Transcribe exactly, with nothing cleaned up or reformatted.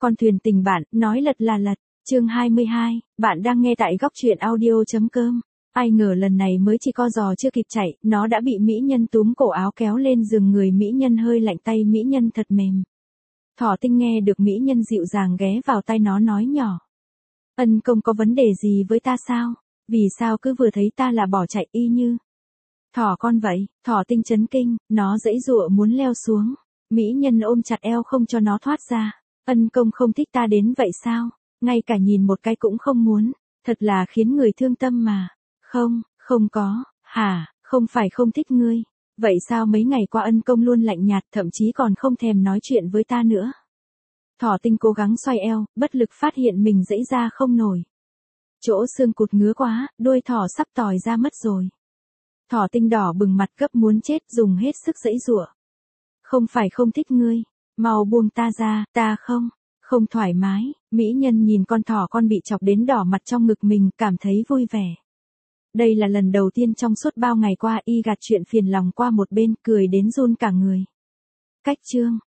Con thuyền tình bạn, nói lật là lật, chương hai mươi hai, bạn đang nghe tại góc truyện audio.com. Ai ngờ lần này mới chỉ co giò chưa kịp chạy, nó đã bị mỹ nhân túm cổ áo kéo lên giường, người mỹ nhân hơi lạnh, tay mỹ nhân thật mềm. Thỏ Tinh nghe được mỹ nhân dịu dàng ghé vào tai nó nói nhỏ. Ân công có vấn đề gì với ta sao? Vì sao cứ vừa thấy ta là bỏ chạy y như thỏ con vậy? Thỏ Tinh chấn kinh, nó giãy giụa muốn leo xuống. Mỹ nhân ôm chặt eo không cho nó thoát ra. Ân công không thích ta đến vậy sao? Ngay cả nhìn một cái cũng không muốn. Thật là khiến người thương tâm mà. Không, không có, hả, không phải không thích ngươi. Vậy sao mấy ngày qua ân công luôn lạnh nhạt, thậm chí còn không thèm nói chuyện với ta nữa? Thỏ Tinh cố gắng xoay eo, bất lực phát hiện mình giãy ra không nổi. Chỗ xương cụt ngứa quá, đuôi thỏ sắp tòi ra mất rồi. Thỏ Tinh đỏ bừng mặt gấp muốn chết, dùng hết sức giãy giụa. Không phải không thích ngươi, mau buông ta ra, ta không, không thoải mái. Mỹ nhân nhìn con thỏ con bị chọc đến đỏ mặt trong ngực mình, cảm thấy vui vẻ. Đây là lần đầu tiên trong suốt bao ngày qua y gạt chuyện phiền lòng qua một bên, cười đến run cả người. Cách chương